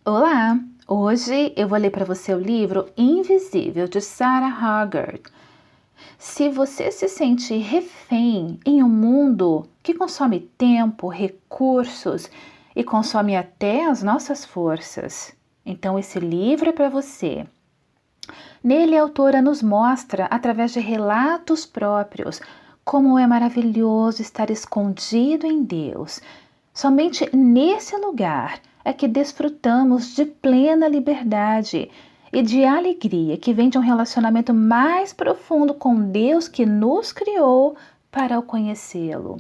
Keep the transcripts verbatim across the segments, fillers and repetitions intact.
Olá! Hoje eu vou ler para você o livro Invisível, de Sarah Haggard. Se você se sente refém em um mundo que consome tempo, recursos e consome até as nossas forças, então esse livro é para você. Nele, a autora nos mostra, através de relatos próprios, como é maravilhoso estar escondido em Deus. Somente nesse lugar é que desfrutamos de plena liberdade e de alegria que vem de um relacionamento mais profundo com Deus que nos criou para o conhecê-lo.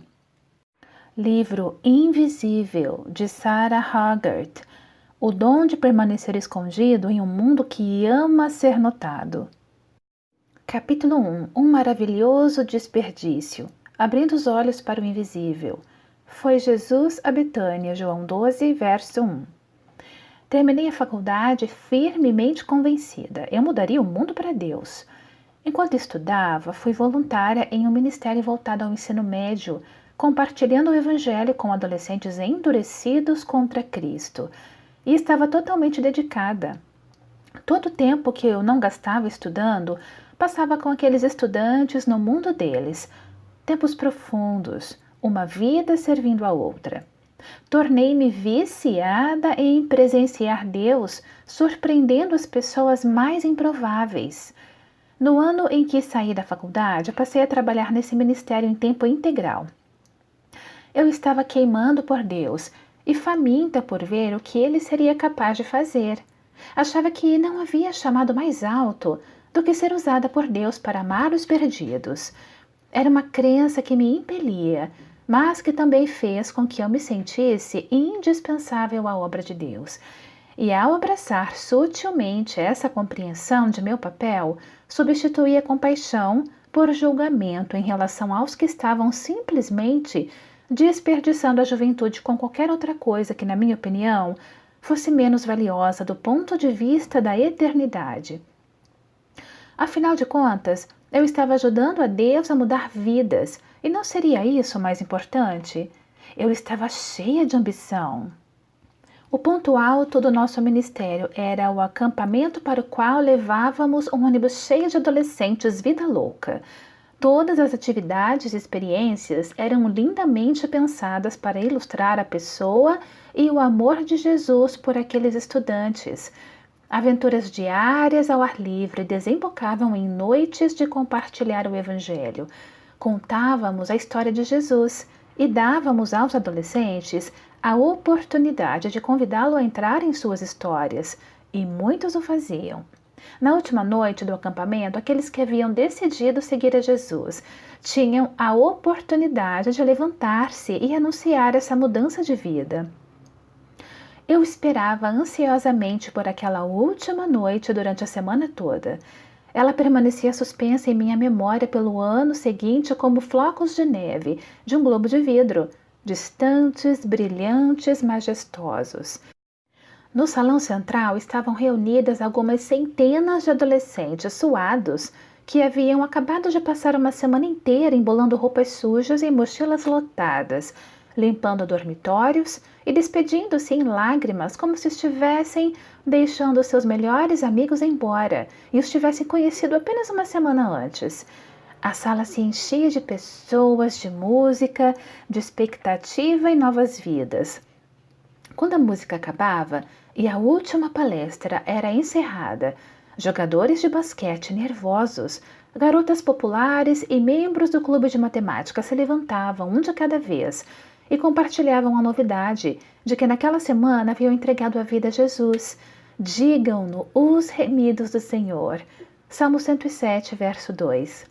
Livro Invisível, de Sarah Haggard. O dom de permanecer escondido em um mundo que ama ser notado. Capítulo um. Um maravilhoso desperdício. Abrindo os olhos para o invisível. Foi Jesus a Betânia, João doze, verso um. Terminei a faculdade firmemente convencida. Eu mudaria o mundo para Deus. Enquanto estudava, fui voluntária em um ministério voltado ao ensino médio, compartilhando o evangelho com adolescentes endurecidos contra Cristo. E estava totalmente dedicada. Todo o tempo que eu não gastava estudando, passava com aqueles estudantes no mundo deles. Tempos profundos, uma vida servindo a outra. Tornei-me viciada em presenciar Deus, surpreendendo as pessoas mais improváveis. No ano em que saí da faculdade, passei a trabalhar nesse ministério em tempo integral. Eu estava queimando por Deus e faminta por ver o que ele seria capaz de fazer. Achava que não havia chamado mais alto do que ser usada por Deus para amar os perdidos. Era uma crença que me impelia, mas que também fez com que eu me sentisse indispensável à obra de Deus. E ao abraçar sutilmente essa compreensão de meu papel, substituí a compaixão por julgamento em relação aos que estavam simplesmente desperdiçando a juventude com qualquer outra coisa que, na minha opinião, fosse menos valiosa do ponto de vista da eternidade. Afinal de contas, eu estava ajudando a Deus a mudar vidas, e não seria isso o mais importante? Eu estava cheia de ambição. O ponto alto do nosso ministério era o acampamento para o qual levávamos um ônibus cheio de adolescentes vida louca. Todas as atividades e experiências eram lindamente pensadas para ilustrar a pessoa e o amor de Jesus por aqueles estudantes. Aventuras diárias ao ar livre desembocavam em noites de compartilhar o Evangelho. Contávamos a história de Jesus e dávamos aos adolescentes a oportunidade de convidá-lo a entrar em suas histórias, e muitos o faziam. Na última noite do acampamento, aqueles que haviam decidido seguir a Jesus tinham a oportunidade de levantar-se e anunciar essa mudança de vida. Eu esperava ansiosamente por aquela última noite durante a semana toda. Ela permanecia suspensa em minha memória pelo ano seguinte como flocos de neve de um globo de vidro, distantes, brilhantes, majestosos. No salão central estavam reunidas algumas centenas de adolescentes suados que haviam acabado de passar uma semana inteira embolando roupas sujas em mochilas lotadas, limpando dormitórios e despedindo-se em lágrimas como se estivessem deixando seus melhores amigos embora e os tivessem conhecido apenas uma semana antes. A sala se enchia de pessoas, de música, de expectativa e novas vidas. Quando a música acabava e a última palestra era encerrada, jogadores de basquete nervosos, garotas populares e membros do clube de matemática se levantavam, um de cada vez, e compartilhavam a novidade de que naquela semana haviam entregado a vida a Jesus. Digam-no os remidos do Senhor. Salmo cento e sete, verso dois.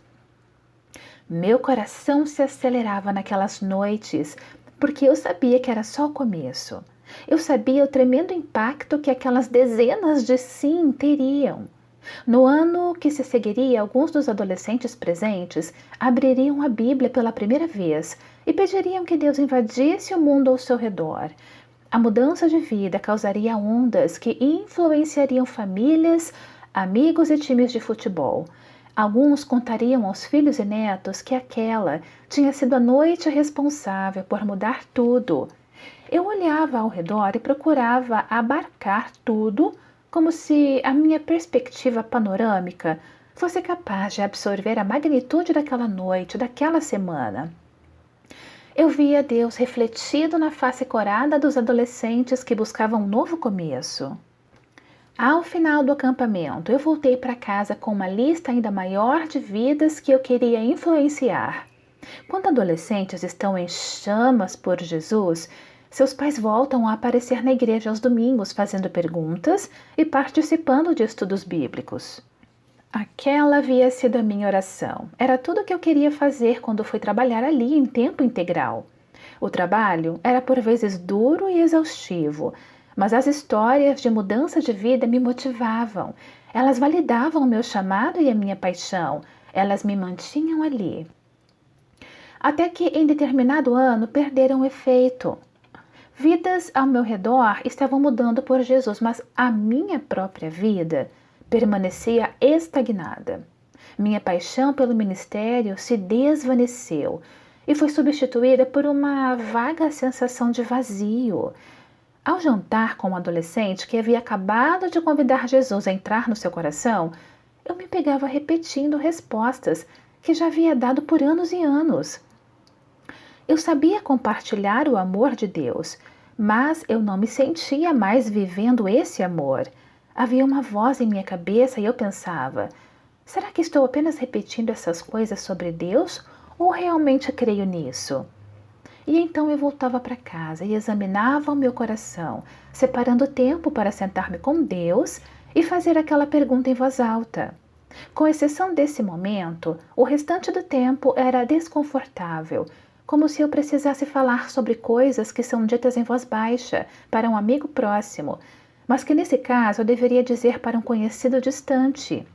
Meu coração se acelerava naquelas noites, porque eu sabia que era só o começo. Eu sabia o tremendo impacto que aquelas dezenas de sim teriam. No ano que se seguiria, alguns dos adolescentes presentes abririam a Bíblia pela primeira vez e pediriam que Deus invadisse o mundo ao seu redor. A mudança de vida causaria ondas que influenciariam famílias, amigos e times de futebol. Alguns contariam aos filhos e netos que aquela tinha sido a noite responsável por mudar tudo. Eu olhava ao redor e procurava abarcar tudo como se a minha perspectiva panorâmica fosse capaz de absorver a magnitude daquela noite, daquela semana. Eu via Deus refletido na face corada dos adolescentes que buscavam um novo começo. Ao final do acampamento, eu voltei para casa com uma lista ainda maior de vidas que eu queria influenciar. Quando adolescentes estão em chamas por Jesus, seus pais voltam a aparecer na igreja aos domingos fazendo perguntas e participando de estudos bíblicos. Aquela havia sido a minha oração. Era tudo o que eu queria fazer quando fui trabalhar ali em tempo integral. O trabalho era por vezes duro e exaustivo, mas as histórias de mudança de vida me motivavam. Elas validavam o meu chamado e a minha paixão. Elas me mantinham ali. Até que em determinado ano perderam o efeito. Vidas ao meu redor estavam mudando por Jesus, mas a minha própria vida permanecia estagnada. Minha paixão pelo ministério se desvaneceu e foi substituída por uma vaga sensação de vazio. Ao jantar com um adolescente que havia acabado de convidar Jesus a entrar no seu coração, eu me pegava repetindo respostas que já havia dado por anos e anos. Eu sabia compartilhar o amor de Deus, mas eu não me sentia mais vivendo esse amor. Havia uma voz em minha cabeça e eu pensava: será que estou apenas repetindo essas coisas sobre Deus ou realmente creio nisso? E então eu voltava para casa e examinava o meu coração, separando tempo para sentar-me com Deus e fazer aquela pergunta em voz alta. Com exceção desse momento, o restante do tempo era desconfortável, como se eu precisasse falar sobre coisas que são ditas em voz baixa para um amigo próximo, mas que nesse caso eu deveria dizer para um conhecido distante.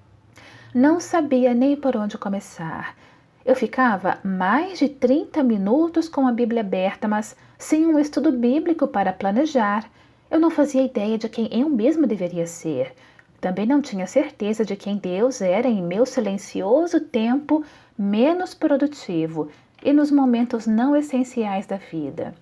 Não sabia nem por onde começar. Eu ficava mais de trinta minutos com a Bíblia aberta, mas sem um estudo bíblico para planejar. Eu não fazia ideia de quem eu mesmo deveria ser. Também não tinha certeza de quem Deus era em meu silencioso tempo menos produtivo e nos momentos não essenciais da vida.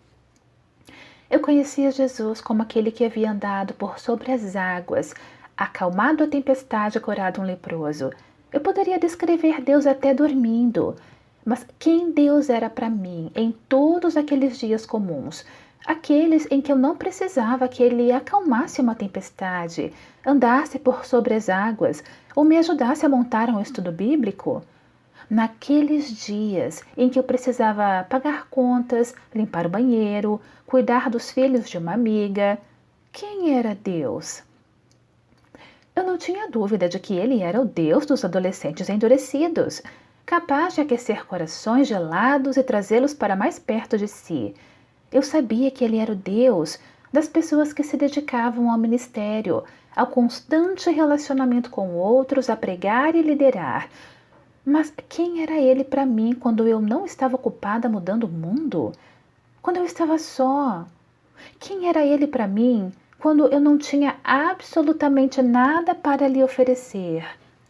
Eu conhecia Jesus como aquele que havia andado por sobre as águas, acalmado a tempestade e curado um leproso. Eu poderia descrever Deus até dormindo, mas quem Deus era para mim em todos aqueles dias comuns, aqueles em que eu não precisava que Ele acalmasse uma tempestade, andasse por sobre as águas ou me ajudasse a montar um estudo bíblico? Naqueles dias em que eu precisava pagar contas, limpar o banheiro, cuidar dos filhos de uma amiga, quem era Deus? Eu não tinha dúvida de que ele era o Deus dos adolescentes endurecidos, capaz de aquecer corações gelados e trazê-los para mais perto de si. Eu sabia que ele era o Deus das pessoas que se dedicavam ao ministério, ao constante relacionamento com outros, a pregar e liderar. Mas quem era ele para mim quando eu não estava ocupada mudando o mundo? Quando eu estava só? Quem era ele para mim quando eu não tinha absolutamente nada para lhe oferecer?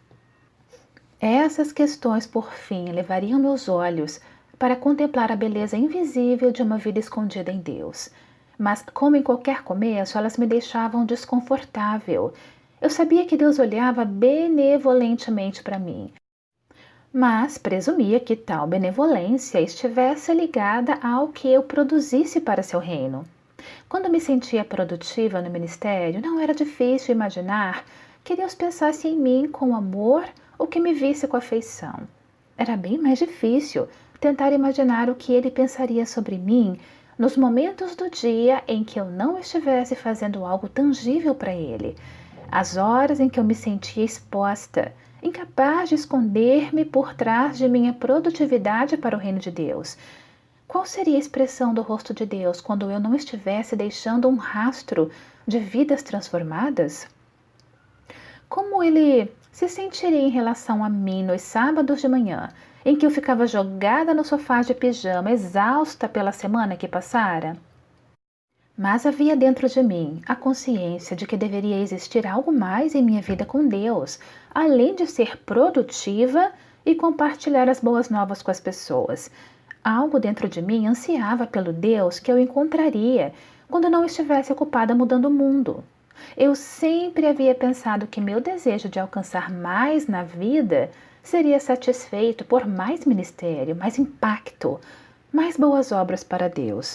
Essas questões, por fim, levariam meus olhos para contemplar a beleza invisível de uma vida escondida em Deus. Mas, como em qualquer começo, elas me deixavam desconfortável. Eu sabia que Deus olhava benevolentemente para mim, mas presumia que tal benevolência estivesse ligada ao que eu produzisse para seu reino. Quando me sentia produtiva no ministério, não era difícil imaginar que Deus pensasse em mim com amor ou que me visse com afeição. Era bem mais difícil tentar imaginar o que ele pensaria sobre mim nos momentos do dia em que eu não estivesse fazendo algo tangível para ele, as horas em que eu me sentia exposta, incapaz de esconder-me por trás de minha produtividade para o reino de Deus. Qual seria a expressão do rosto de Deus quando eu não estivesse deixando um rastro de vidas transformadas? Como ele se sentiria em relação a mim nos sábados de manhã, em que eu ficava jogada no sofá de pijama, exausta pela semana que passara? Mas havia dentro de mim a consciência de que deveria existir algo mais em minha vida com Deus, além de ser produtiva e compartilhar as boas novas com as pessoas. Algo dentro de mim ansiava pelo Deus que eu encontraria quando não estivesse ocupada mudando o mundo. Eu sempre havia pensado que meu desejo de alcançar mais na vida seria satisfeito por mais ministério, mais impacto, mais boas obras para Deus.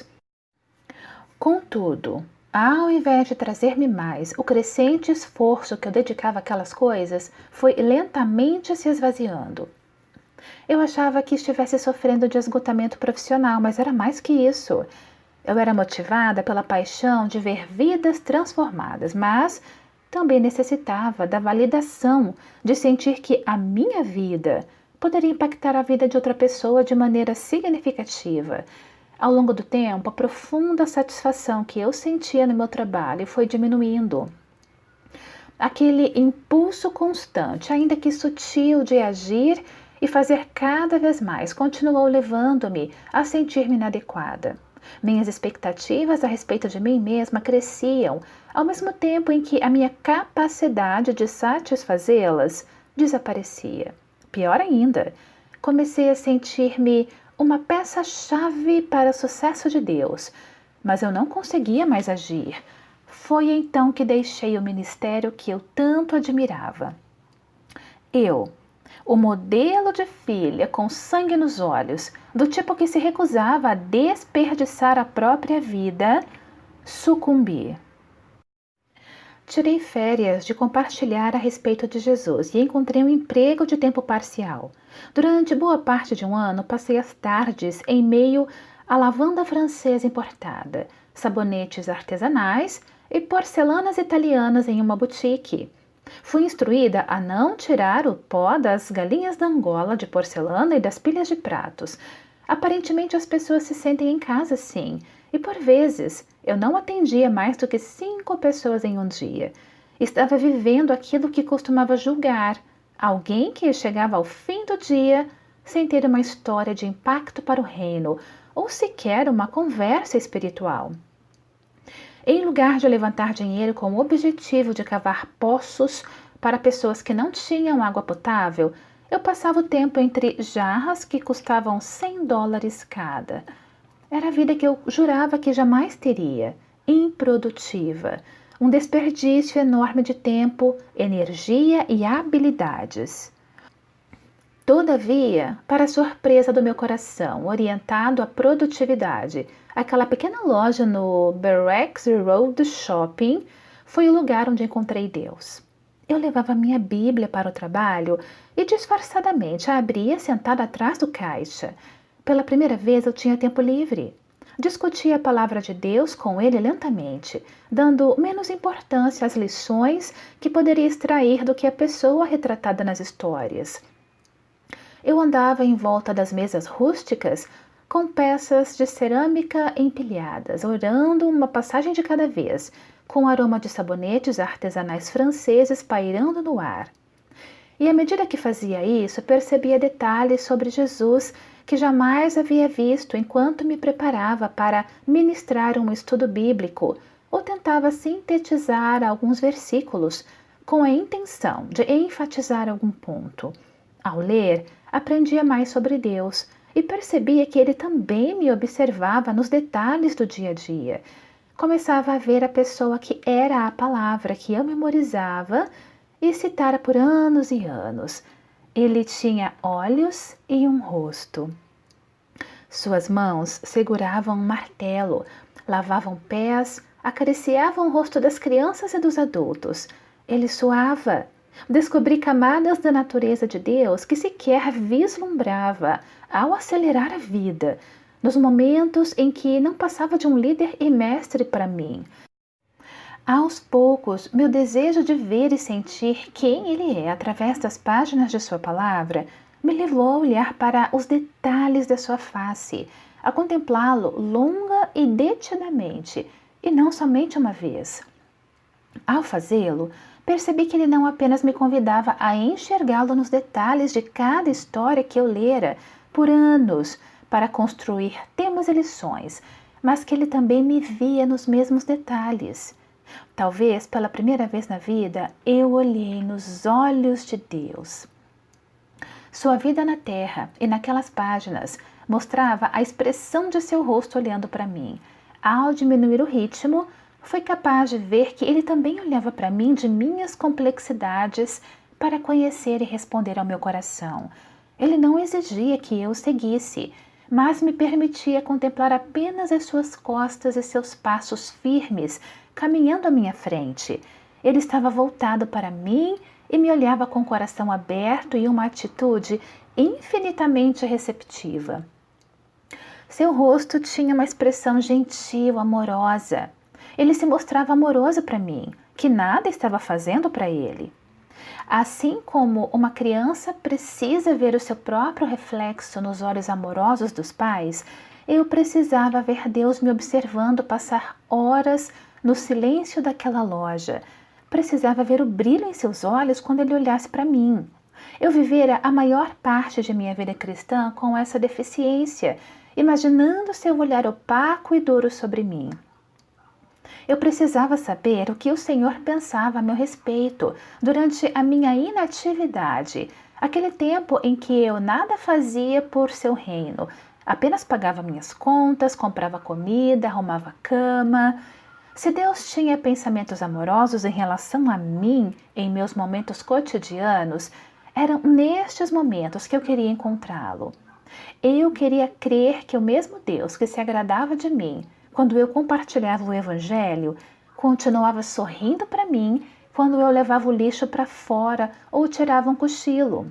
Contudo, ao invés de trazer-me mais, o crescente esforço que eu dedicava àquelas coisas foi lentamente se esvaziando. Eu achava que estivesse sofrendo de esgotamento profissional, mas era mais que isso. Eu era motivada pela paixão de ver vidas transformadas, mas também necessitava da validação de sentir que a minha vida poderia impactar a vida de outra pessoa de maneira significativa. Ao longo do tempo, a profunda satisfação que eu sentia no meu trabalho foi diminuindo. Aquele impulso constante, ainda que sutil, de agir e fazer cada vez mais, continuou levando-me a sentir-me inadequada. Minhas expectativas a respeito de mim mesma cresciam, ao mesmo tempo em que a minha capacidade de satisfazê-las desaparecia. Pior ainda, comecei a sentir-me uma peça-chave para o sucesso de Deus, mas eu não conseguia mais agir. Foi então que deixei o ministério que eu tanto admirava. Eu, o modelo de filha com sangue nos olhos, do tipo que se recusava a desperdiçar a própria vida, sucumbi. Tirei férias de compartilhar a respeito de Jesus e encontrei um emprego de tempo parcial. Durante boa parte de um ano, passei as tardes em meio à lavanda francesa importada, sabonetes artesanais e porcelanas italianas em uma boutique. Fui instruída a não tirar o pó das galinhas da Angola de porcelana e das pilhas de pratos. Aparentemente as pessoas se sentem em casa sim, e por vezes eu não atendia mais do que cinco pessoas em um dia. Estava vivendo aquilo que costumava julgar, alguém que chegava ao fim do dia sem ter uma história de impacto para o reino, ou sequer uma conversa espiritual. Em lugar de levantar dinheiro com o objetivo de cavar poços para pessoas que não tinham água potável, eu passava o tempo entre jarras que custavam cem dólares cada. Era a vida que eu jurava que jamais teria, improdutiva, um desperdício enorme de tempo, energia e habilidades. Todavia, para surpresa do meu coração, orientado à produtividade, aquela pequena loja no Barracks Road Shopping foi o lugar onde encontrei Deus. Eu levava minha Bíblia para o trabalho e disfarçadamente a abria sentada atrás do caixa. Pela primeira vez eu tinha tempo livre. Discutia a palavra de Deus com ele lentamente, dando menos importância às lições que poderia extrair do que a pessoa retratada nas histórias. Eu andava em volta das mesas rústicas com peças de cerâmica empilhadas, orando uma passagem de cada vez, com o aroma de sabonetes artesanais franceses pairando no ar. E à medida que fazia isso, percebia detalhes sobre Jesus que jamais havia visto enquanto me preparava para ministrar um estudo bíblico ou tentava sintetizar alguns versículos com a intenção de enfatizar algum ponto. Ao ler, aprendia mais sobre Deus e percebia que ele também me observava nos detalhes do dia a dia. Começava a ver a pessoa que era a palavra que eu memorizava e citara por anos e anos. Ele tinha olhos e um rosto. Suas mãos seguravam um martelo, lavavam pés, acariciavam o rosto das crianças e dos adultos. Ele suava. Descobri camadas da natureza de Deus que sequer vislumbrava ao acelerar a vida, nos momentos em que não passava de um líder e mestre para mim. Aos poucos, meu desejo de ver e sentir quem ele é através das páginas de sua palavra me levou a olhar para os detalhes da sua face, a contemplá-lo longa e detidamente, e não somente uma vez. Ao fazê-lo, percebi que ele não apenas me convidava a enxergá-lo nos detalhes de cada história que eu lera por anos para construir temas e lições, mas que ele também me via nos mesmos detalhes. Talvez pela primeira vez na vida eu olhei nos olhos de Deus. Sua vida na terra e naquelas páginas mostrava a expressão de seu rosto olhando para mim. Ao diminuir o ritmo, fui capaz de ver que ele também olhava para mim de minhas complexidades para conhecer e responder ao meu coração. Ele não exigia que eu o seguisse, mas me permitia contemplar apenas as suas costas e seus passos firmes, caminhando à minha frente. Ele estava voltado para mim e me olhava com o coração aberto e uma atitude infinitamente receptiva. Seu rosto tinha uma expressão gentil, amorosa. Ele se mostrava amoroso para mim, que nada estava fazendo para ele. Assim como uma criança precisa ver o seu próprio reflexo nos olhos amorosos dos pais, eu precisava ver Deus me observando passar horas no silêncio daquela loja. Precisava ver o brilho em seus olhos quando ele olhasse para mim. Eu vivera a maior parte de minha vida cristã com essa deficiência, imaginando seu olhar opaco e duro sobre mim. Eu precisava saber o que o Senhor pensava a meu respeito durante a minha inatividade, aquele tempo em que eu nada fazia por seu reino, apenas pagava minhas contas, comprava comida, arrumava cama. Se Deus tinha pensamentos amorosos em relação a mim em meus momentos cotidianos, eram nestes momentos que eu queria encontrá-lo. Eu queria crer que o mesmo Deus que se agradava de mim quando eu compartilhava o Evangelho, continuava sorrindo para mim quando eu levava o lixo para fora ou tirava um cochilo.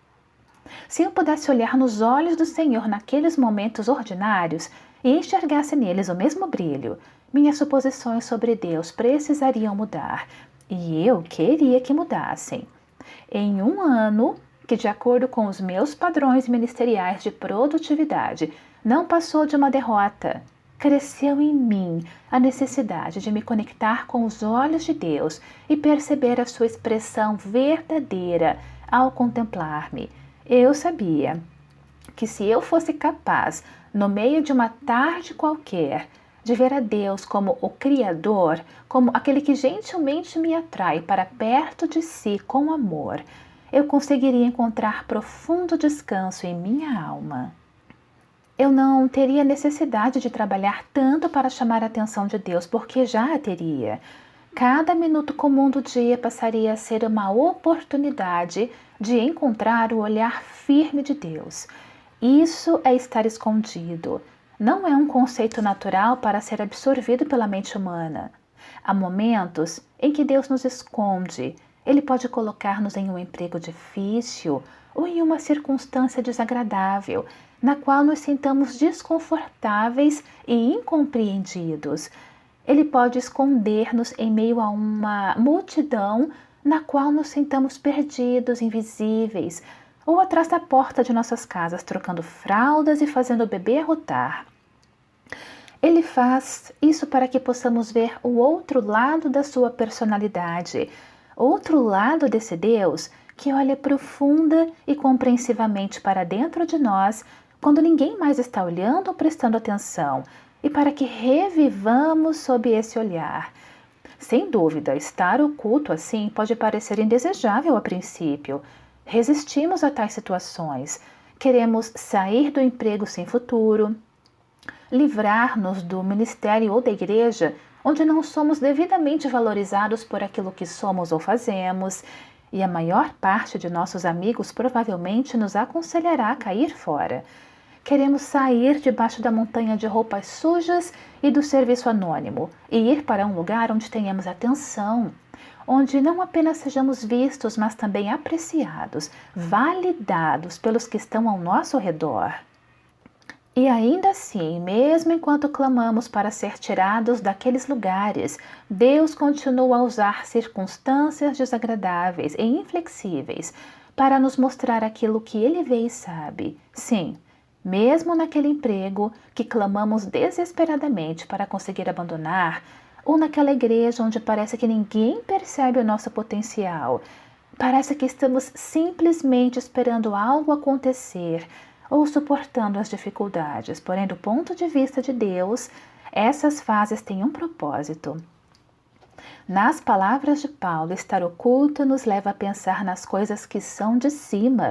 Se eu pudesse olhar nos olhos do Senhor naqueles momentos ordinários e enxergasse neles o mesmo brilho, minhas suposições sobre Deus precisariam mudar, e eu queria que mudassem. Em um ano, que de acordo com os meus padrões ministeriais de produtividade, não passou de uma derrota, cresceu em mim a necessidade de me conectar com os olhos de Deus e perceber a sua expressão verdadeira ao contemplar-me. Eu sabia que se eu fosse capaz, no meio de uma tarde qualquer, de ver a Deus como o Criador, como aquele que gentilmente me atrai para perto de si com amor, eu conseguiria encontrar profundo descanso em minha alma. Eu não teria necessidade de trabalhar tanto para chamar a atenção de Deus, porque já a teria. Cada minuto comum do dia passaria a ser uma oportunidade de encontrar o olhar firme de Deus. Isso é estar escondido. Não é um conceito natural para ser absorvido pela mente humana. Há momentos em que Deus nos esconde. Ele pode colocar-nos em um emprego difícil ou em uma circunstância desagradável, na qual nos sintamos desconfortáveis e incompreendidos. Ele pode esconder-nos em meio a uma multidão na qual nos sintamos perdidos, invisíveis, ou atrás da porta de nossas casas, trocando fraldas e fazendo o bebê arrotar. Ele faz isso para que possamos ver o outro lado da sua personalidade, outro lado desse Deus que olha profunda e compreensivamente para dentro de nós quando ninguém mais está olhando ou prestando atenção, e para que revivamos sob esse olhar. Sem dúvida, estar oculto assim pode parecer indesejável a princípio. Resistimos a tais situações. Queremos sair do emprego sem futuro, livrar-nos do ministério ou da igreja, onde não somos devidamente valorizados por aquilo que somos ou fazemos, e a maior parte de nossos amigos provavelmente nos aconselhará a cair fora. Queremos sair debaixo da montanha de roupas sujas e do serviço anônimo e ir para um lugar onde tenhamos atenção, onde não apenas sejamos vistos, mas também apreciados, validados pelos que estão ao nosso redor. E ainda assim, mesmo enquanto clamamos para ser tirados daqueles lugares, Deus continua a usar circunstâncias desagradáveis e inflexíveis para nos mostrar aquilo que Ele vê e sabe. Sim, mesmo naquele emprego que clamamos desesperadamente para conseguir abandonar, ou naquela igreja onde parece que ninguém percebe o nosso potencial, parece que estamos simplesmente esperando algo acontecer ou suportando as dificuldades. Porém, do ponto de vista de Deus, essas fases têm um propósito. Nas palavras de Paulo, estar oculto nos leva a pensar nas coisas que são de cima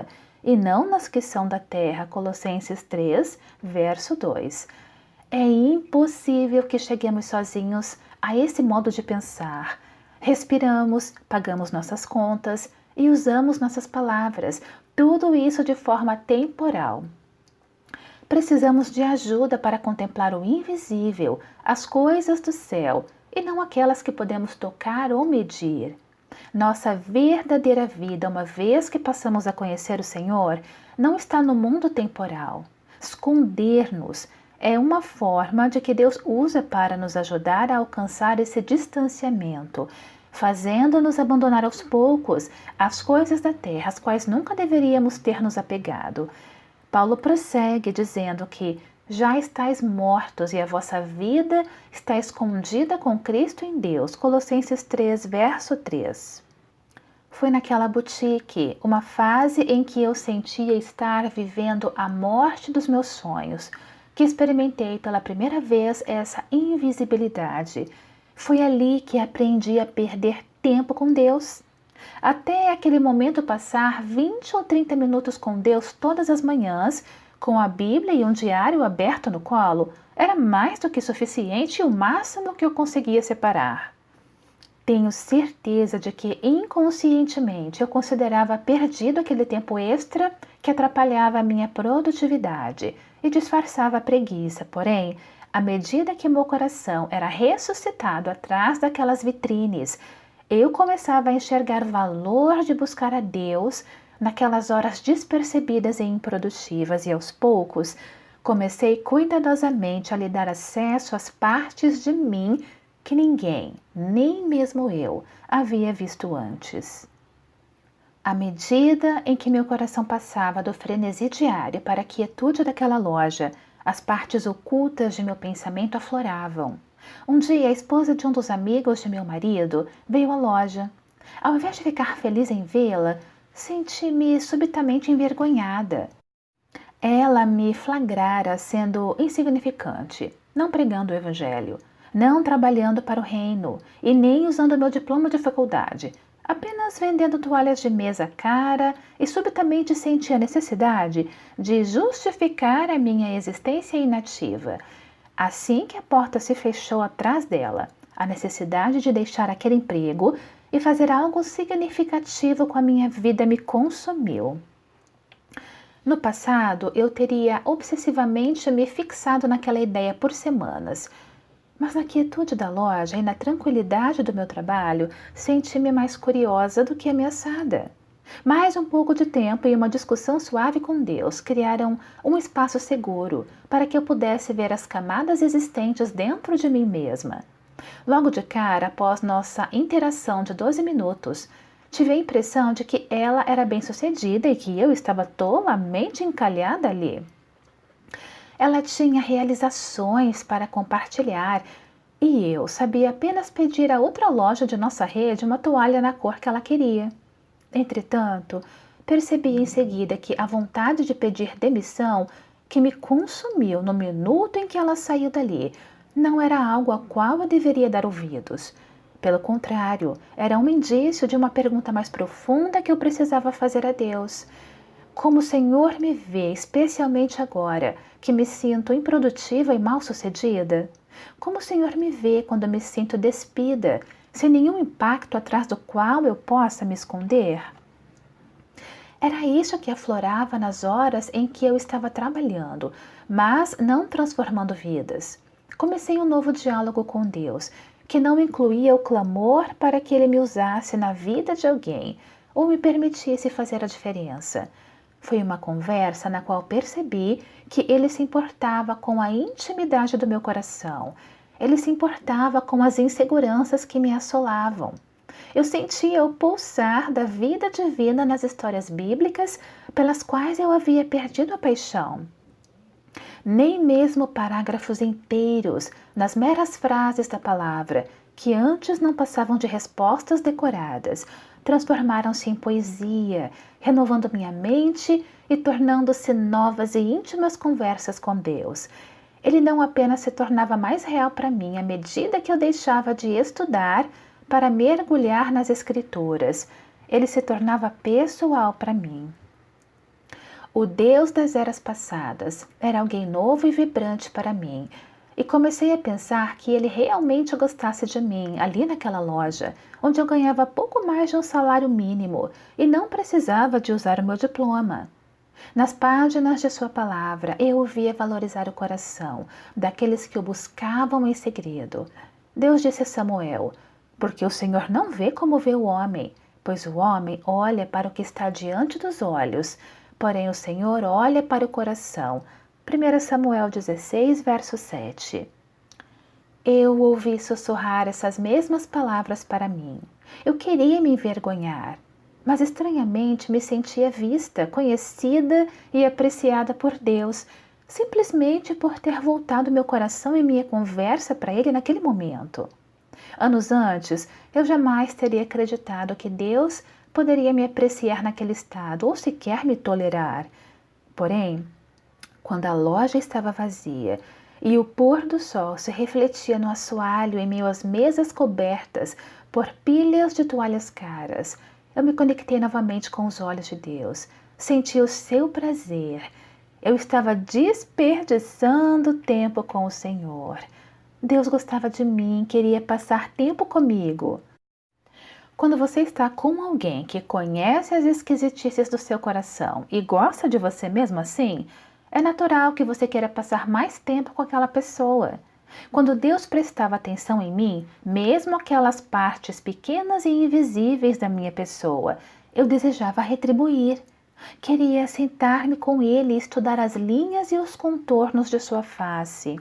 e não nas que são da terra. Colossenses três, verso dois. É impossível que cheguemos sozinhos a esse modo de pensar. Respiramos, pagamos nossas contas e usamos nossas palavras, tudo isso de forma temporal. Precisamos de ajuda para contemplar o invisível, as coisas do céu, e não aquelas que podemos tocar ou medir. Nossa verdadeira vida, uma vez que passamos a conhecer o Senhor, não está no mundo temporal. Esconder-nos é uma forma de que Deus usa para nos ajudar a alcançar esse distanciamento, fazendo-nos abandonar aos poucos as coisas da terra, às quais nunca deveríamos ter nos apegado. Paulo prossegue dizendo que já estáis mortos e a vossa vida está escondida com Cristo em Deus. Colossenses três, verso três. Foi naquela boutique, uma fase em que eu sentia estar vivendo a morte dos meus sonhos, que experimentei pela primeira vez essa invisibilidade. Foi ali que aprendi a perder tempo com Deus. Até aquele momento passar vinte ou trinta minutos com Deus todas as manhãs, com a Bíblia e um diário aberto no colo, era mais do que suficiente e o máximo que eu conseguia separar. Tenho certeza de que inconscientemente eu considerava perdido aquele tempo extra que atrapalhava a minha produtividade e disfarçava a preguiça. Porém, à medida que meu coração era ressuscitado atrás daquelas vitrines, eu começava a enxergar o valor de buscar a Deus naquelas horas despercebidas e improdutivas, e aos poucos comecei cuidadosamente a lhe dar acesso às partes de mim que ninguém, nem mesmo eu, havia visto antes. À medida em que meu coração passava do frenesi diário para a quietude daquela loja, as partes ocultas de meu pensamento afloravam. Um dia, a esposa de um dos amigos de meu marido veio à loja. Ao invés de ficar feliz em vê-la, senti-me subitamente envergonhada. Ela me flagrara sendo insignificante, não pregando o evangelho, não trabalhando para o reino e nem usando meu diploma de faculdade, apenas vendendo toalhas de mesa cara, e subitamente senti a necessidade de justificar a minha existência inativa. Assim que a porta se fechou atrás dela, a necessidade de deixar aquele emprego e fazer algo significativo com a minha vida me consumiu. No passado, eu teria obsessivamente me fixado naquela ideia por semanas, mas na quietude da loja e na tranquilidade do meu trabalho, senti-me mais curiosa do que ameaçada. Mais um pouco de tempo e uma discussão suave com Deus criaram um espaço seguro para que eu pudesse ver as camadas existentes dentro de mim mesma. Logo de cara, após nossa interação de doze minutos, tive a impressão de que ela era bem-sucedida e que eu estava tolamente encalhada ali. Ela tinha realizações para compartilhar e eu sabia apenas pedir a outra loja de nossa rede uma toalha na cor que ela queria. Entretanto, percebi em seguida que a vontade de pedir demissão que me consumiu no minuto em que ela saiu dali não era algo a qual eu deveria dar ouvidos. Pelo contrário, era um indício de uma pergunta mais profunda que eu precisava fazer a Deus. Como o Senhor me vê, especialmente agora, que me sinto improdutiva e mal-sucedida? Como o Senhor me vê quando me sinto despida, sem nenhum impacto atrás do qual eu possa me esconder? Era isso que aflorava nas horas em que eu estava trabalhando, mas não transformando vidas. Comecei um novo diálogo com Deus, que não incluía o clamor para que Ele me usasse na vida de alguém ou me permitisse fazer a diferença. Foi uma conversa na qual percebi que Ele se importava com a intimidade do meu coração. Ele se importava com as inseguranças que me assolavam. Eu sentia o pulsar da vida divina nas histórias bíblicas pelas quais eu havia perdido a paixão. Nem mesmo parágrafos inteiros nas meras frases da palavra, que antes não passavam de respostas decoradas, transformaram-se em poesia, renovando minha mente e tornando-se novas e íntimas conversas com Deus. Ele não apenas se tornava mais real para mim à medida que eu deixava de estudar para mergulhar nas Escrituras, ele se tornava pessoal para mim. O Deus das eras passadas era alguém novo e vibrante para mim. E comecei a pensar que ele realmente gostasse de mim ali naquela loja, onde eu ganhava pouco mais de um salário mínimo e não precisava de usar o meu diploma. Nas páginas de sua palavra, eu o via valorizar o coração daqueles que o buscavam em segredo. Deus disse a Samuel: porque o Senhor não vê como vê o homem, pois o homem olha para o que está diante dos olhos, porém o Senhor olha para o coração. primeiro Samuel dezesseis, verso sete. Eu ouvi sussurrar essas mesmas palavras para mim. Eu queria me envergonhar, mas estranhamente me sentia vista, conhecida e apreciada por Deus, simplesmente por ter voltado meu coração e minha conversa para Ele naquele momento. Anos antes, eu jamais teria acreditado que Deus poderia me apreciar naquele estado ou sequer me tolerar. Porém, quando a loja estava vazia e o pôr do sol se refletia no assoalho em meio às mesas cobertas por pilhas de toalhas caras, eu me conectei novamente com os olhos de Deus. Senti o seu prazer. Eu estava desperdiçando tempo com o Senhor. Deus gostava de mim, queria passar tempo comigo. Quando você está com alguém que conhece as esquisitices do seu coração e gosta de você mesmo assim, é natural que você queira passar mais tempo com aquela pessoa. Quando Deus prestava atenção em mim, mesmo aquelas partes pequenas e invisíveis da minha pessoa, eu desejava retribuir. Queria sentar-me com Ele e estudar as linhas e os contornos de sua face.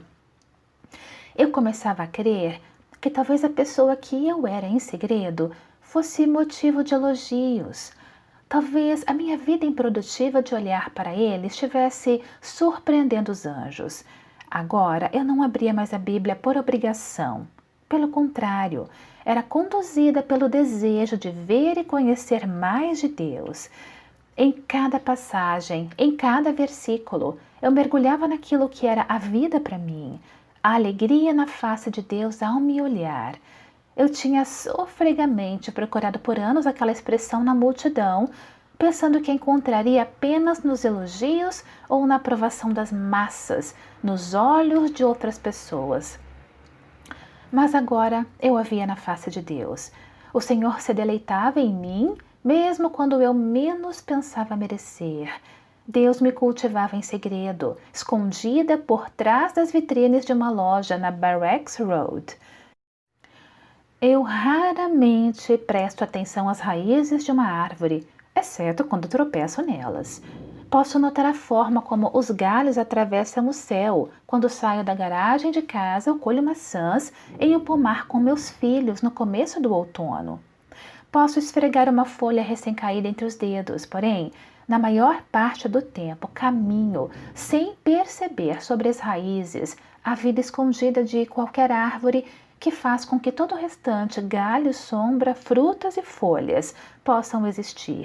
Eu começava a crer que talvez a pessoa que eu era em segredo fosse motivo de elogios. Talvez a minha vida improdutiva de olhar para Ele estivesse surpreendendo os anjos. Agora, eu não abria mais a Bíblia por obrigação. Pelo contrário, era conduzida pelo desejo de ver e conhecer mais de Deus. Em cada passagem, em cada versículo, eu mergulhava naquilo que era a vida para mim, a alegria na face de Deus ao me olhar. Eu tinha sofregamente procurado por anos aquela expressão na multidão, pensando que a encontraria apenas nos elogios ou na aprovação das massas, nos olhos de outras pessoas. Mas agora eu a via na face de Deus. O Senhor se deleitava em mim, mesmo quando eu menos pensava merecer. Deus me cultivava em segredo, escondida por trás das vitrines de uma loja na Barracks Road. Eu raramente presto atenção às raízes de uma árvore, exceto quando tropeço nelas. Posso notar a forma como os galhos atravessam o céu quando saio da garagem de casa ou colho maçãs em um pomar com meus filhos no começo do outono. Posso esfregar uma folha recém-caída entre os dedos, porém, na maior parte do tempo, caminho, sem perceber sobre as raízes, a vida escondida de qualquer árvore que faz com que todo o restante, galho, sombra, frutas e folhas, possam existir.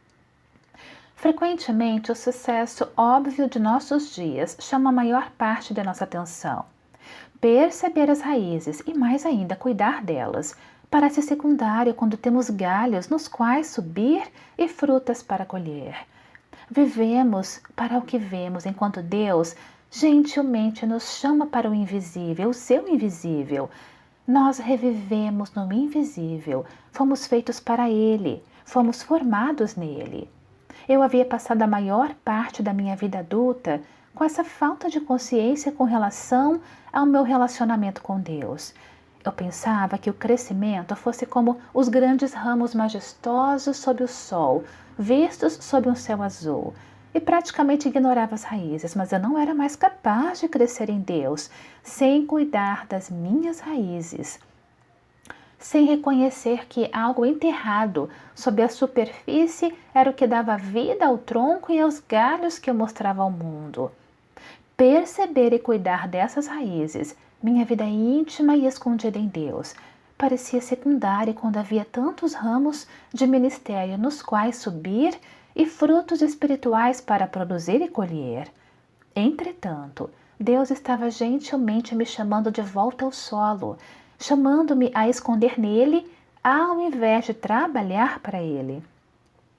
Frequentemente, o sucesso óbvio de nossos dias chama a maior parte da nossa atenção. Perceber as raízes e, mais ainda, cuidar delas parece secundário quando temos galhos nos quais subir e frutas para colher. Vivemos para o que vemos, enquanto Deus gentilmente nos chama para o invisível, o seu invisível. Nós revivemos no invisível, fomos feitos para Ele, fomos formados nele. Eu havia passado a maior parte da minha vida adulta com essa falta de consciência com relação ao meu relacionamento com Deus. Eu pensava que o crescimento fosse como os grandes ramos majestosos sob o sol, vistos sob um céu azul, e praticamente ignorava as raízes, mas eu não era mais capaz de crescer em Deus sem cuidar das minhas raízes, sem reconhecer que algo enterrado sob a superfície era o que dava vida ao tronco e aos galhos que eu mostrava ao mundo. Perceber e cuidar dessas raízes, minha vida íntima e escondida em Deus, parecia secundária quando havia tantos ramos de ministério nos quais subir e frutos espirituais para produzir e colher. Entretanto, Deus estava gentilmente me chamando de volta ao solo, chamando-me a esconder nele ao invés de trabalhar para ele.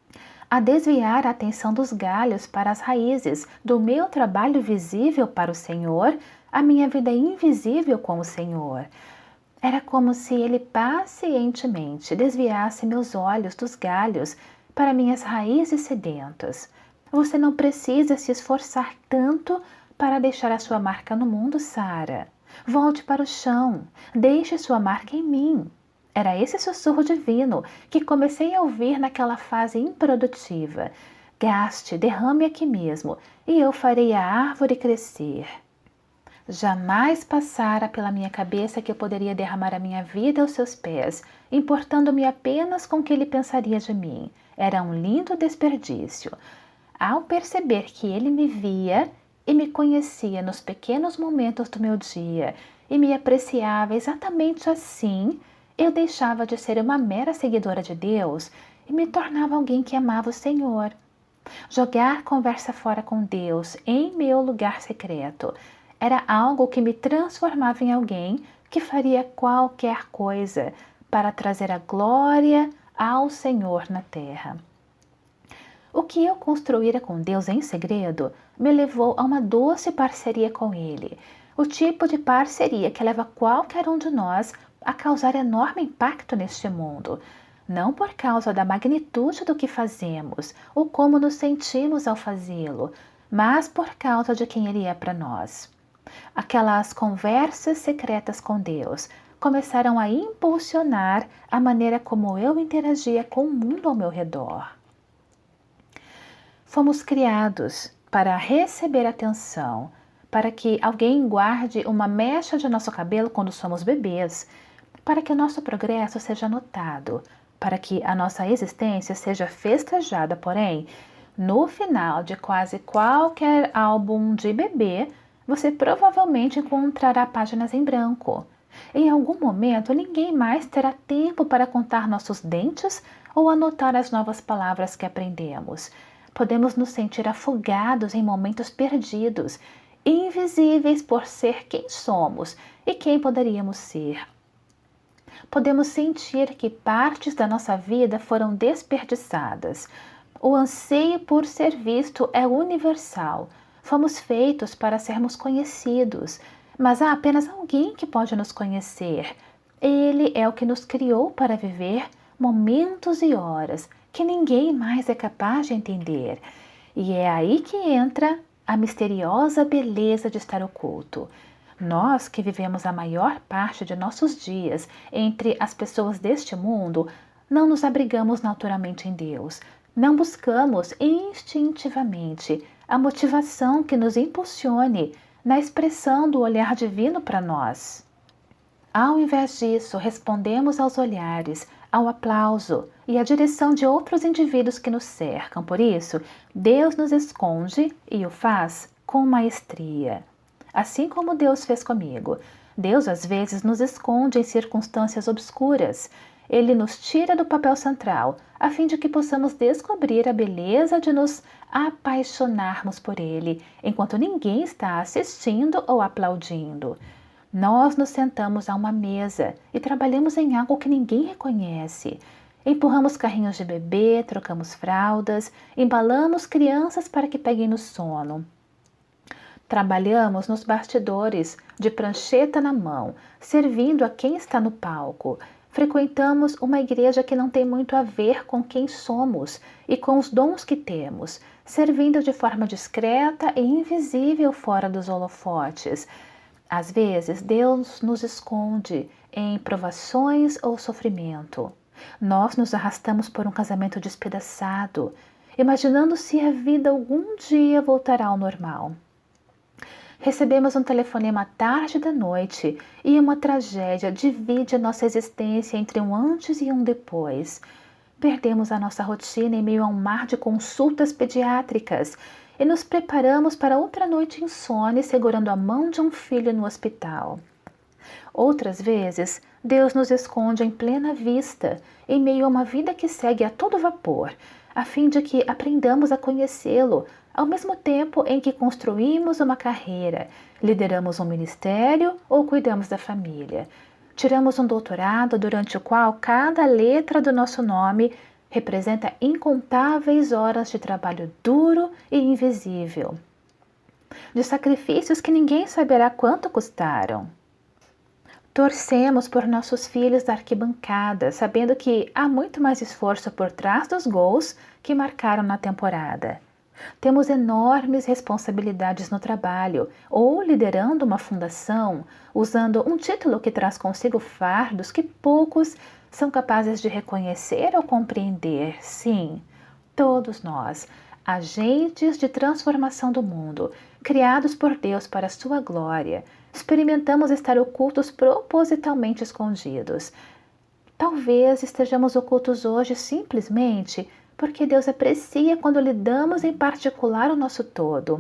a desviar a atenção dos galhos para as raízes, do meu trabalho visível para o Senhor, a minha vida invisível com o Senhor. Era como se ele pacientemente desviasse meus olhos dos galhos para minhas raízes sedentas. Você não precisa se esforçar tanto para deixar a sua marca no mundo, Sara. Volte para o chão, deixe sua marca em mim. Era esse sussurro divino que comecei a ouvir naquela fase improdutiva. Gaste, derrame aqui mesmo, e eu farei a árvore crescer. Jamais passara pela minha cabeça que eu poderia derramar a minha vida aos seus pés, importando-me apenas com o que ele pensaria de mim. Era um lindo desperdício. Ao perceber que ele me via e me conhecia nos pequenos momentos do meu dia e me apreciava exatamente assim, eu deixava de ser uma mera seguidora de Deus e me tornava alguém que amava o Senhor. Jogar conversa fora com Deus em meu lugar secreto era algo que me transformava em alguém que faria qualquer coisa para trazer a glória ao Senhor na terra. O que eu construíra com Deus em segredo me levou a uma doce parceria com Ele, o tipo de parceria que leva qualquer um de nós a causar enorme impacto neste mundo, não por causa da magnitude do que fazemos ou como nos sentimos ao fazê-lo, mas por causa de quem Ele é para nós. Aquelas conversas secretas com Deus começaram a impulsionar a maneira como eu interagia com o mundo ao meu redor. Fomos criados para receber atenção, para que alguém guarde uma mecha de nosso cabelo quando somos bebês, para que o nosso progresso seja notado, para que a nossa existência seja festejada. Porém, no final de quase qualquer álbum de bebê, você provavelmente encontrará páginas em branco. Em algum momento, ninguém mais terá tempo para contar nossos dentes ou anotar as novas palavras que aprendemos. Podemos nos sentir afogados em momentos perdidos, invisíveis por ser quem somos e quem poderíamos ser. Podemos sentir que partes da nossa vida foram desperdiçadas. O anseio por ser visto é universal. Fomos feitos para sermos conhecidos, mas há apenas alguém que pode nos conhecer. Ele é o que nos criou para viver momentos e horas que ninguém mais é capaz de entender. E é aí que entra a misteriosa beleza de estar oculto. Nós que vivemos a maior parte de nossos dias entre as pessoas deste mundo, não nos abrigamos naturalmente em Deus. Não buscamos instintivamente a motivação que nos impulsione na expressão do olhar divino para nós. Ao invés disso, respondemos aos olhares, ao aplauso e à direção de outros indivíduos que nos cercam. Por isso, Deus nos esconde e o faz com maestria. Assim como Deus fez comigo. Deus às vezes nos esconde em circunstâncias obscuras. Ele nos tira do papel central, a fim de que possamos descobrir a beleza de nos apaixonarmos por Ele, enquanto ninguém está assistindo ou aplaudindo. Nós nos sentamos a uma mesa e trabalhamos em algo que ninguém reconhece. Empurramos carrinhos de bebê, trocamos fraldas, embalamos crianças para que peguem no sono. Trabalhamos nos bastidores, de prancheta na mão, servindo a quem está no palco. Frequentamos uma igreja que não tem muito a ver com quem somos e com os dons que temos, servindo de forma discreta e invisível fora dos holofotes. Às vezes, Deus nos esconde em provações ou sofrimento. Nós nos arrastamos por um casamento despedaçado, imaginando se a vida algum dia voltará ao normal. Recebemos um telefonema à tarde da noite e uma tragédia divide a nossa existência entre um antes e um depois. Perdemos a nossa rotina em meio a um mar de consultas pediátricas e nos preparamos para outra noite insone segurando a mão de um filho no hospital. Outras vezes, Deus nos esconde em plena vista, em meio a uma vida que segue a todo vapor, a fim de que aprendamos a conhecê-lo, ao mesmo tempo em que construímos uma carreira, lideramos um ministério ou cuidamos da família. Tiramos um doutorado durante o qual cada letra do nosso nome representa incontáveis horas de trabalho duro e invisível, de sacrifícios que ninguém saberá quanto custaram. Torcemos por nossos filhos da arquibancada, sabendo que há muito mais esforço por trás dos gols que marcaram na temporada. Temos enormes responsabilidades no trabalho ou liderando uma fundação, usando um título que traz consigo fardos que poucos são capazes de reconhecer ou compreender. Sim, todos nós, agentes de transformação do mundo, criados por Deus para a sua glória, experimentamos estar ocultos propositalmente escondidos. Talvez estejamos ocultos hoje simplesmente porque Deus aprecia quando lidamos em particular o nosso todo.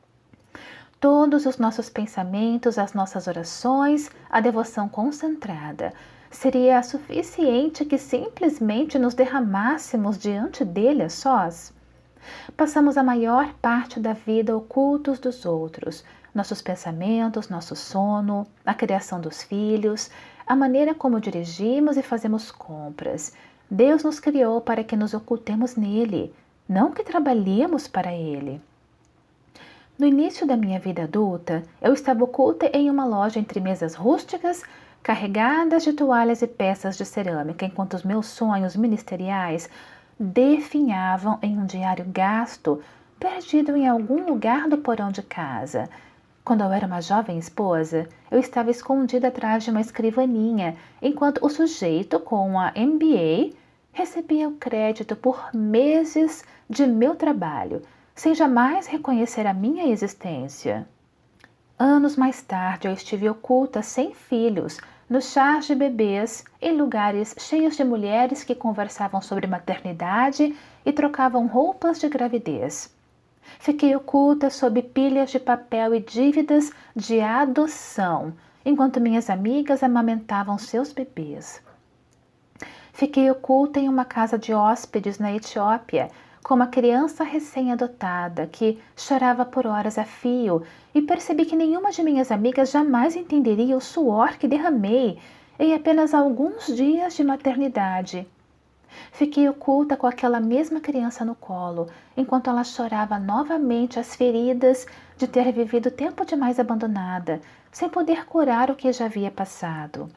Todos os nossos pensamentos, as nossas orações, a devoção concentrada, seria suficiente que simplesmente nos derramássemos diante dele a sós? Passamos a maior parte da vida ocultos dos outros, nossos pensamentos, nosso sono, a criação dos filhos, a maneira como dirigimos e fazemos compras. Deus nos criou para que nos ocultemos nele, não que trabalhemos para ele. No início da minha vida adulta, eu estava oculta em uma loja entre mesas rústicas, carregadas de toalhas e peças de cerâmica, enquanto os meus sonhos ministeriais definhavam em um diário gasto, perdido em algum lugar do porão de casa. Quando eu era uma jovem esposa, eu estava escondida atrás de uma escrivaninha, enquanto o sujeito com a M B A recebia o crédito por meses de meu trabalho, sem jamais reconhecer a minha existência. Anos mais tarde, eu estive oculta sem filhos, nos chás de bebês, em lugares cheios de mulheres que conversavam sobre maternidade e trocavam roupas de gravidez. Fiquei oculta sob pilhas de papel e dívidas de adoção, enquanto minhas amigas amamentavam seus bebês. Fiquei oculta em uma casa de hóspedes na Etiópia, com uma criança recém-adotada que chorava por horas a fio, e percebi que nenhuma de minhas amigas jamais entenderia o suor que derramei em apenas alguns dias de maternidade. Fiquei oculta com aquela mesma criança no colo, enquanto ela chorava novamente as feridas de ter vivido tempo demais abandonada, sem poder curar o que já havia passado.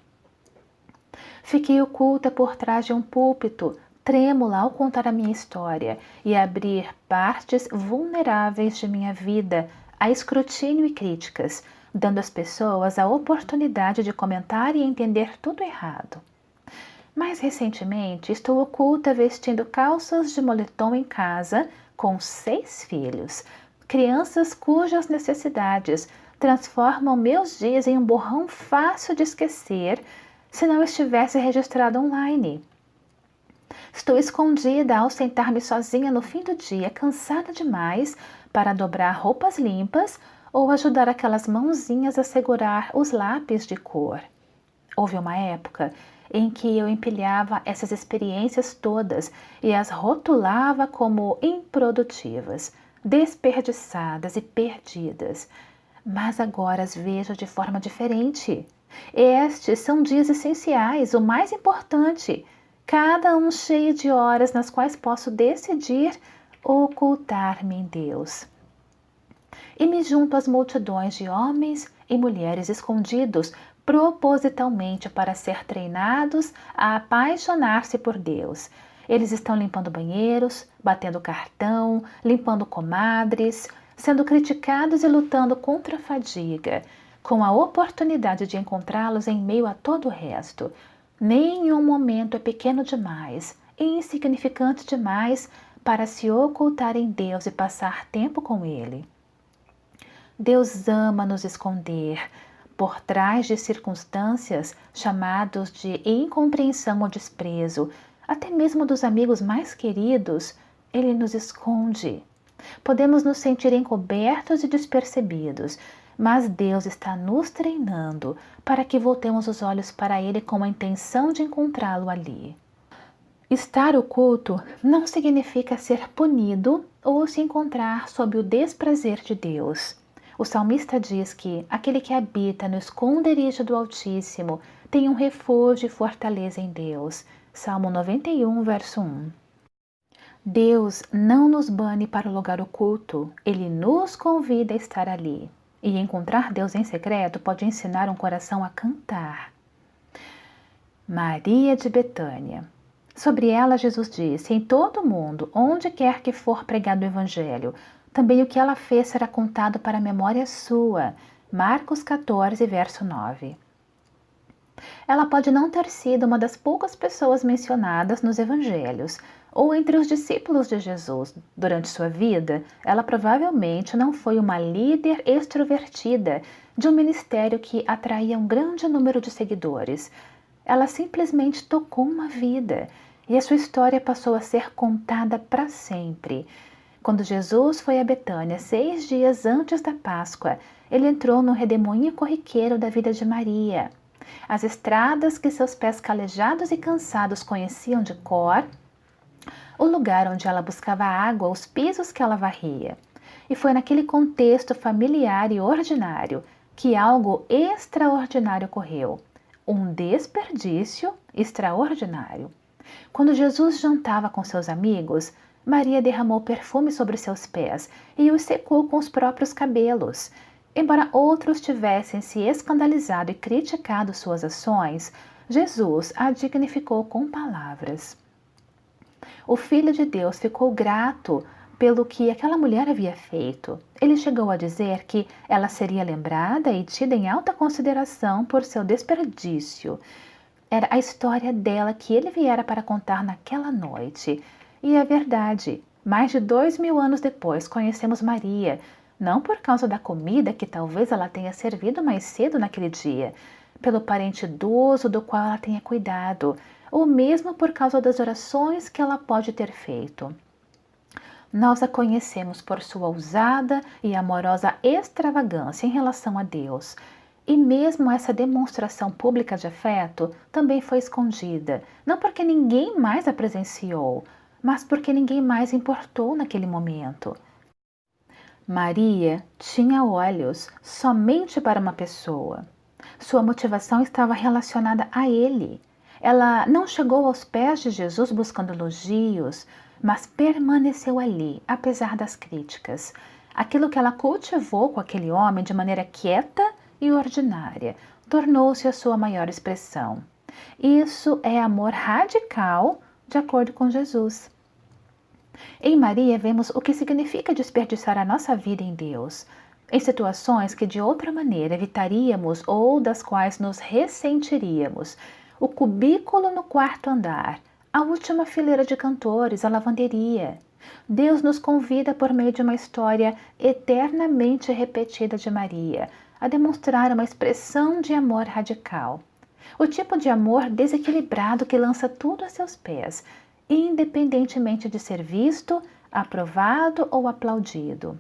Fiquei oculta por trás de um púlpito, trêmula ao contar a minha história e abrir partes vulneráveis de minha vida a escrutínio e críticas, dando às pessoas a oportunidade de comentar e entender tudo errado. Mais recentemente, estou oculta vestindo calças de moletom em casa com seis filhos, crianças cujas necessidades transformam meus dias em um borrão fácil de esquecer se não estivesse registrado online. Estou escondida ao sentar-me sozinha no fim do dia, cansada demais para dobrar roupas limpas ou ajudar aquelas mãozinhas a segurar os lápis de cor. Houve uma época em que eu empilhava essas experiências todas e as rotulava como improdutivas, desperdiçadas e perdidas. Mas agora as vejo de forma diferente. Estes são dias essenciais, o mais importante, cada um cheio de horas nas quais posso decidir ocultar-me em Deus. E me junto às multidões de homens e mulheres escondidos propositalmente para ser treinados a apaixonar-se por Deus. Eles estão limpando banheiros, batendo cartão, limpando comadres, sendo criticados e lutando contra a fadiga, com a oportunidade de encontrá-los em meio a todo o resto. Nenhum momento é pequeno demais, insignificante demais para se ocultar em Deus e passar tempo com Ele. Deus ama nos esconder por trás de circunstâncias chamados de incompreensão ou desprezo, até mesmo dos amigos mais queridos. Ele nos esconde. Podemos nos sentir encobertos e despercebidos, mas Deus está nos treinando para que voltemos os olhos para Ele com a intenção de encontrá-lo ali. Estar oculto não significa ser punido ou se encontrar sob o desprazer de Deus. O salmista diz que aquele que habita no esconderijo do Altíssimo tem um refúgio e fortaleza em Deus. Salmo noventa e um, verso um. Deus não nos bane para o lugar oculto, Ele nos convida a estar ali. E encontrar Deus em secreto pode ensinar um coração a cantar. Maria de Betânia. Sobre ela, Jesus disse: em todo o mundo, onde quer que for pregado o Evangelho, também o que ela fez será contado para a memória sua. Marcos quatorze, verso nove. Ela pode não ter sido uma das poucas pessoas mencionadas nos Evangelhos, ou entre os discípulos de Jesus. Durante sua vida, ela provavelmente não foi uma líder extrovertida de um ministério que atraía um grande número de seguidores. Ela simplesmente tocou uma vida e a sua história passou a ser contada para sempre. Quando Jesus foi a Betânia seis dias antes da Páscoa, ele entrou no redemoinho corriqueiro da vida de Maria. As estradas que seus pés calejados e cansados conheciam de cor, o lugar onde ela buscava água, os pisos que ela varria. E foi naquele contexto familiar e ordinário que algo extraordinário ocorreu. Um desperdício extraordinário. Quando Jesus jantava com seus amigos, Maria derramou perfume sobre seus pés e os secou com os próprios cabelos. Embora outros tivessem se escandalizado e criticado suas ações, Jesus a dignificou com palavras. O Filho de Deus ficou grato pelo que aquela mulher havia feito. Ele chegou a dizer que ela seria lembrada e tida em alta consideração por seu desperdício. Era a história dela que ele viera para contar naquela noite. E é verdade, mais de dois mil anos depois conhecemos Maria, não por causa da comida que talvez ela tenha servido mais cedo naquele dia, pelo parente idoso do qual ela tenha cuidado, ou mesmo por causa das orações que ela pode ter feito. Nós a conhecemos por sua ousada e amorosa extravagância em relação a Deus. E mesmo essa demonstração pública de afeto também foi escondida, não porque ninguém mais a presenciou, mas porque ninguém mais importou naquele momento. Maria tinha olhos somente para uma pessoa. Sua motivação estava relacionada a ele. Ela não chegou aos pés de Jesus buscando elogios, mas permaneceu ali, apesar das críticas. Aquilo que ela cultivou com aquele homem de maneira quieta e ordinária tornou-se a sua maior expressão. Isso é amor radical, de acordo com Jesus. Em Maria vemos o que significa desperdiçar a nossa vida em Deus, em situações que de outra maneira evitaríamos ou das quais nos ressentiríamos. O cubículo no quarto andar, a última fileira de cantores, a lavanderia. Deus nos convida por meio de uma história eternamente repetida de Maria, a demonstrar uma expressão de amor radical. O tipo de amor desequilibrado que lança tudo a seus pés, independentemente de ser visto, aprovado ou aplaudido.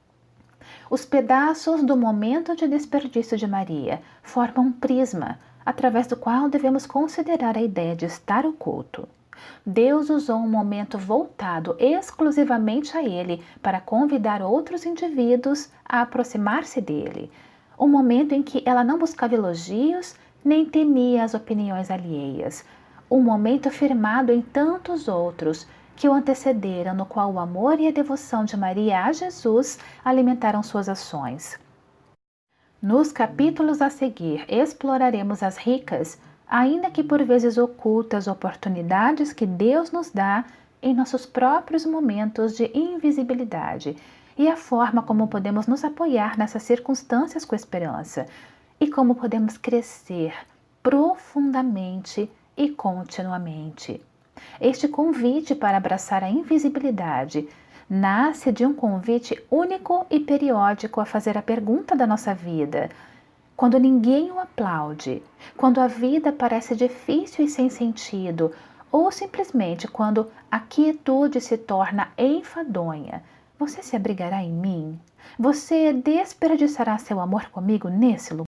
Os pedaços do momento de desperdício de Maria formam um prisma, através do qual devemos considerar a ideia de estar oculto. Deus usou um momento voltado exclusivamente a Ele para convidar outros indivíduos a aproximar-se dele. Um momento em que ela não buscava elogios, nem temia as opiniões alheias. Um momento firmado em tantos outros que o antecederam, no qual o amor e a devoção de Maria a Jesus alimentaram suas ações. Nos capítulos a seguir, exploraremos as ricas, ainda que por vezes ocultas, oportunidades que Deus nos dá em nossos próprios momentos de invisibilidade e a forma como podemos nos apoiar nessas circunstâncias com esperança e como podemos crescer profundamente e continuamente. Este convite para abraçar a invisibilidade nasce de um convite único e periódico a fazer a pergunta da nossa vida. Quando ninguém o aplaude, quando a vida parece difícil e sem sentido, ou simplesmente quando a quietude se torna enfadonha, você se abrigará em mim? Você desperdiçará seu amor comigo nesse lugar?